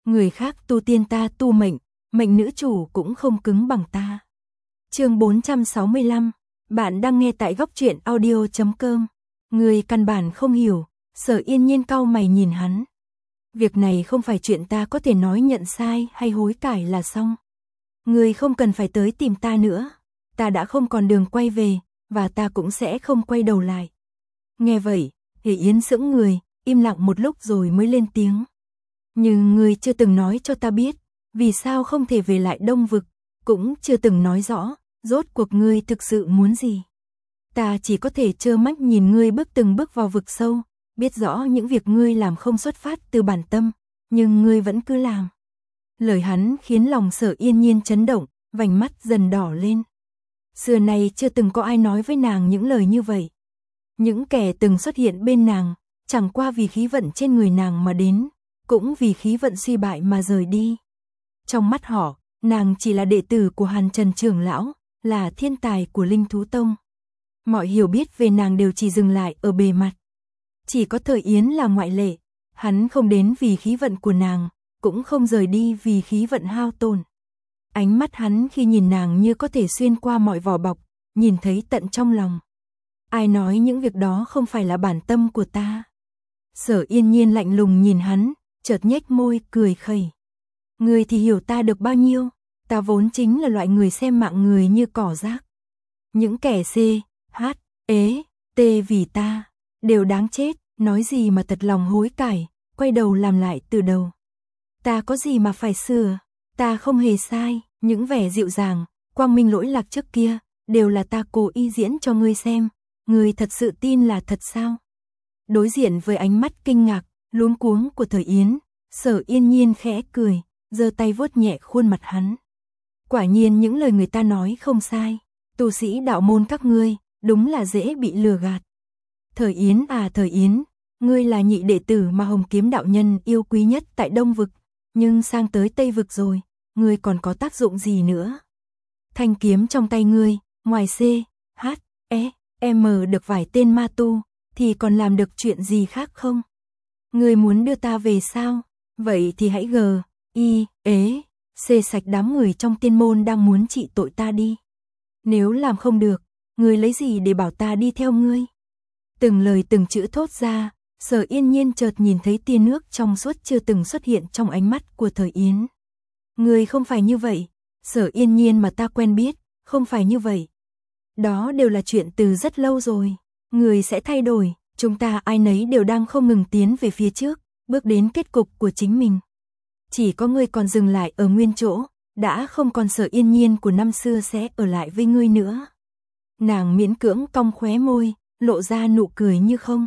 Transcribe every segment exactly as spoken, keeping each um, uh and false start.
Người khác tu tiên ta tu mệnh, mệnh nữ chủ cũng không cứng bằng ta. Chương bốn trăm sáu mươi lăm, bạn đang nghe tại góc truyện audio chấm com. Người căn bản không hiểu, Sở Yên Nhiên cau mày nhìn hắn. Việc này không phải chuyện ta có thể nói nhận sai hay hối cải là xong. Người không cần phải tới tìm ta nữa, ta đã không còn đường quay về, và ta cũng sẽ không quay đầu lại. Nghe vậy, Hỷ Yến sững người, im lặng một lúc rồi mới lên tiếng. Nhưng ngươi chưa từng nói cho ta biết, vì sao không thể về lại Đông Vực, cũng chưa từng nói rõ, rốt cuộc ngươi thực sự muốn gì. Ta chỉ có thể trơ mắt nhìn ngươi bước từng bước vào vực sâu, biết rõ những việc ngươi làm không xuất phát từ bản tâm, nhưng ngươi vẫn cứ làm. Lời hắn khiến lòng Sở Yên Nhiên chấn động, vành mắt dần đỏ lên. Xưa nay chưa từng có ai nói với nàng những lời như vậy. Những kẻ từng xuất hiện bên nàng, chẳng qua vì khí vận trên người nàng mà đến, cũng vì khí vận suy bại mà rời đi. Trong mắt họ, nàng chỉ là đệ tử của Hàn Trần trưởng lão, là thiên tài của Linh Thú Tông. Mọi hiểu biết về nàng đều chỉ dừng lại ở bề mặt. Chỉ có Thời Yến là ngoại lệ, hắn không đến vì khí vận của nàng, cũng không rời đi vì khí vận hao tổn. Ánh mắt hắn khi nhìn nàng như có thể xuyên qua mọi vỏ bọc, nhìn thấy tận trong lòng. Ai nói những việc đó không phải là bản tâm của ta? Sở Yên Nhiên lạnh lùng nhìn hắn, chợt nhếch môi cười khẩy. Người thì hiểu ta được bao nhiêu, ta vốn chính là loại người xem mạng người như cỏ rác. Những kẻ C, H, ế, T vì ta, đều đáng chết, nói gì mà thật lòng hối cải, quay đầu làm lại từ đầu. Ta có gì mà phải sửa, ta không hề sai, những vẻ dịu dàng, quang minh lỗi lạc trước kia, đều là ta cố ý diễn cho ngươi xem, ngươi thật sự tin là thật sao? Đối diện với ánh mắt kinh ngạc, luống cuống của Thời Yến, Sở Yên Nhiên khẽ cười, giơ tay vuốt nhẹ khuôn mặt hắn. Quả nhiên những lời người ta nói không sai, tu sĩ đạo môn các ngươi, đúng là dễ bị lừa gạt. Thời Yến à Thời Yến, ngươi là nhị đệ tử mà Hồng Kiếm đạo nhân yêu quý nhất tại Đông Vực, nhưng sang tới Tây Vực rồi, ngươi còn có tác dụng gì nữa? Thanh kiếm trong tay ngươi, ngoài C, H, E, M được vài tên ma tu, thì còn làm được chuyện gì khác không? Ngươi muốn đưa ta về sao? Vậy thì hãy G, I, ế, C sạch đám người trong tiên môn đang muốn trị tội ta đi. Nếu làm không được, ngươi lấy gì để bảo ta đi theo ngươi? Từng lời từng chữ thốt ra, Sở Yên Nhiên chợt nhìn thấy tia nước trong suốt chưa từng xuất hiện trong ánh mắt của Thời Yến. Ngươi không phải như vậy, Sở Yên Nhiên mà ta quen biết, không phải như vậy. Đó đều là chuyện từ rất lâu rồi, ngươi sẽ thay đổi, chúng ta ai nấy đều đang không ngừng tiến về phía trước, bước đến kết cục của chính mình. Chỉ có ngươi còn dừng lại ở nguyên chỗ, đã không còn Sở Yên Nhiên của năm xưa sẽ ở lại với ngươi nữa. Nàng miễn cưỡng cong khóe môi, lộ ra nụ cười như không.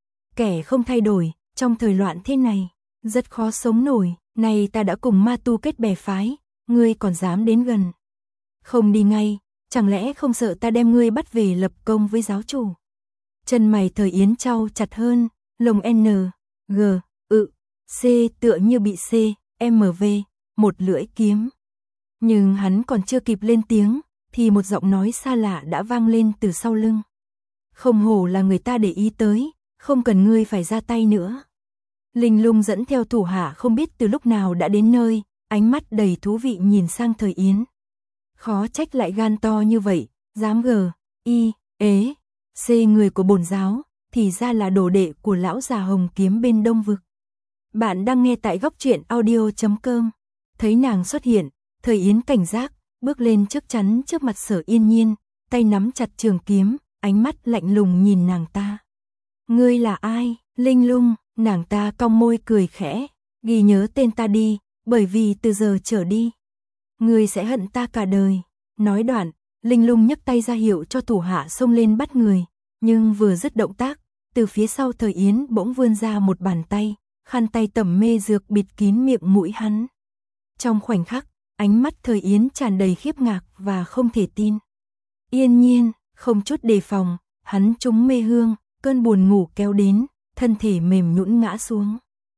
Kẻ không thay đổi, trong thời loạn thế này, rất khó sống nổi, này ta đã cùng ma tu kết bè phái, ngươi còn dám đến gần. Không đi ngay, chẳng lẽ không sợ ta đem ngươi bắt về lập công với giáo chủ? Chân mày Thời Yến chau chặt hơn, lồng N, G, ự, C tựa như bị C, M V, một lưỡi kiếm. Nhưng hắn còn chưa kịp lên tiếng, thì một giọng nói xa lạ đã vang lên từ sau lưng. Không hổ là người ta để ý tới, không cần ngươi phải ra tay nữa. Linh Lung dẫn theo thủ hạ không biết từ lúc nào đã đến nơi, ánh mắt đầy thú vị nhìn sang Thời Yến. Khó trách lại gan to như vậy, dám G, I, ế, C người của bổn giáo, thì ra là đồ đệ của lão già Hồng Kiếm bên Đông Vực. Bạn đang nghe tại góc truyện audio chấm com. Thấy nàng xuất hiện, Thời Yến cảnh giác, bước lên trước chắn trước mặt Sở Yên Nhiên, tay nắm chặt trường kiếm, ánh mắt lạnh lùng nhìn nàng ta. Ngươi là ai? Linh Lung, nàng ta cong môi cười khẽ, ghi nhớ tên ta đi, bởi vì từ giờ trở đi, ngươi sẽ hận ta cả đời. Nói đoạn, Linh Lung nhấc tay ra hiệu cho thủ hạ xông lên bắt người, nhưng vừa dứt động tác, từ phía sau Thời Yến bỗng vươn ra một bàn tay, khăn tay tẩm mê dược bịt kín miệng mũi hắn. Trong khoảnh khắc, ánh mắt Thời Yến tràn đầy khiếp ngạc và không thể tin. Yên Nhiên, không chút đề phòng, hắn trúng mê hương, cơn buồn ngủ kéo đến, thân thể mềm nhũn ngã xuống.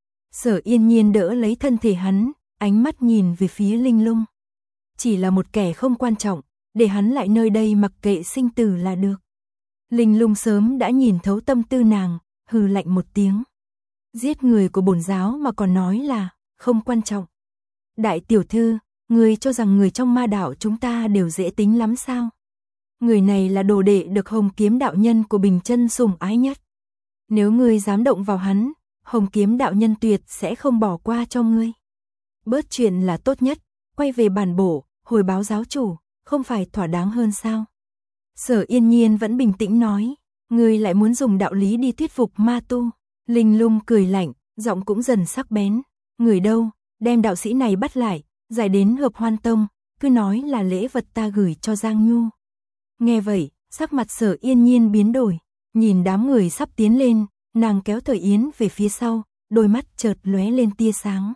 Sở Yên Nhiên đỡ lấy thân thể hắn, ánh mắt nhìn về phía Linh Lung. Chỉ là một kẻ không quan trọng, để hắn lại nơi đây mặc kệ sinh tử là được. Linh Lung sớm đã nhìn thấu tâm tư nàng, hừ lạnh một tiếng. Giết người của bổn giáo mà còn nói là không quan trọng, Đại tiểu thư, người cho rằng người trong ma đảo chúng ta đều dễ tính lắm sao? Người này là đồ đệ được Hồng Kiếm đạo nhân của Bình Chân sủng ái nhất. Nếu ngươi dám động vào hắn, Hồng Kiếm đạo nhân tuyệt sẽ không bỏ qua cho ngươi. Bớt chuyện là tốt nhất, quay về bản bổ, hồi báo giáo chủ, không phải thỏa đáng hơn sao? Sở Yên Nhiên vẫn bình tĩnh nói, ngươi lại muốn dùng đạo lý đi thuyết phục ma tu. Linh Lung cười lạnh, giọng cũng dần sắc bén, người đâu, đem đạo sĩ này bắt lại, giải đến Hợp Hoan Tông, cứ nói là lễ vật ta gửi cho Giang Nhu. Nghe vậy, sắc mặt Sở Yên Nhiên biến đổi, nhìn đám người sắp tiến lên, nàng kéo Thời Yến về phía sau, đôi mắt chợt lóe lên tia sáng.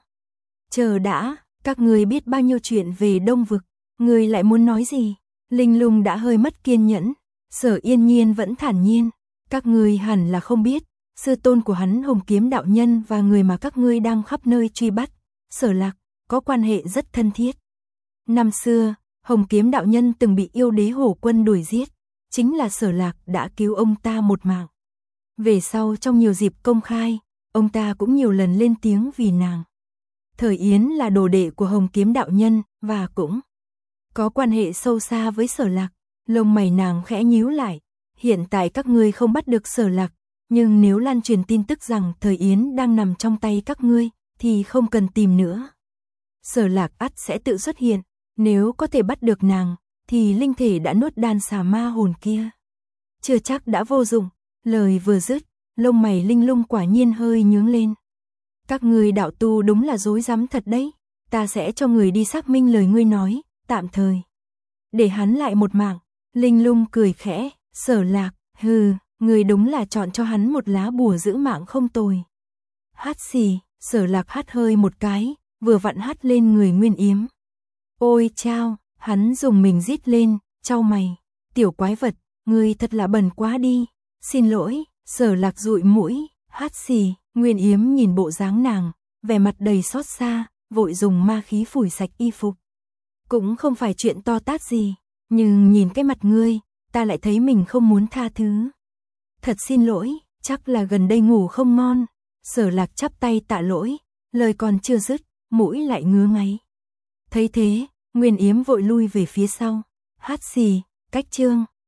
Chờ đã, các ngươi biết bao nhiêu chuyện về Đông Vực, ngươi lại muốn nói gì? Linh Lung đã hơi mất kiên nhẫn, Sở Yên Nhiên vẫn thản nhiên, các ngươi hẳn là không biết, sư tôn của hắn Hồng Kiếm đạo nhân và người mà các ngươi đang khắp nơi truy bắt, Sở Lạc, có quan hệ rất thân thiết. Năm xưa, Hồng Kiếm đạo nhân từng bị yêu đế Hổ Quân đuổi giết, chính là Sở Lạc đã cứu ông ta một mạng. Về sau trong nhiều dịp công khai, ông ta cũng nhiều lần lên tiếng vì nàng. Thời Yến là đồ đệ của Hồng Kiếm đạo nhân và cũng có quan hệ sâu xa với Sở Lạc. Lông mày nàng khẽ nhíu lại, hiện tại các ngươi không bắt được Sở Lạc, nhưng nếu lan truyền tin tức rằng Thời Yến đang nằm trong tay các ngươi, thì không cần tìm nữa. Sở Lạc ắt sẽ tự xuất hiện, nếu có thể bắt được nàng, thì linh thể đã nuốt đan xà ma hồn kia. Chưa chắc đã vô dụng, lời vừa dứt, lông mày Linh Lung quả nhiên hơi nhướng lên. Các ngươi đạo tu đúng là dối rắm thật đấy, ta sẽ cho người đi xác minh lời ngươi nói, tạm thời để hắn lại một mạng. Linh Lung cười khẽ, Sở Lạc, hừ, người đúng là chọn cho hắn một lá bùa giữ mạng không tồi. Hát xì, Sở Lạc hát hơi một cái, vừa vặn hát lên người Nguyên Yếm. Ôi chao, hắn dùng mình rít lên, chau mày, tiểu quái vật, ngươi thật là bẩn quá đi, xin lỗi. Sở Lạc dụi mũi, hát xì, Nguyên Yếm nhìn bộ dáng nàng, vẻ mặt đầy xót xa, vội dùng ma khí phủi sạch y phục. Cũng không phải chuyện to tát gì, nhưng nhìn cái mặt ngươi, ta lại thấy mình không muốn tha thứ. Thật xin lỗi, chắc là gần đây ngủ không ngon. Sở Lạc chắp tay tạ lỗi, lời còn chưa dứt, mũi lại ngứa ngáy. Thấy thế, Nguyên Yếm vội lui về phía sau, hát xì, cách chương.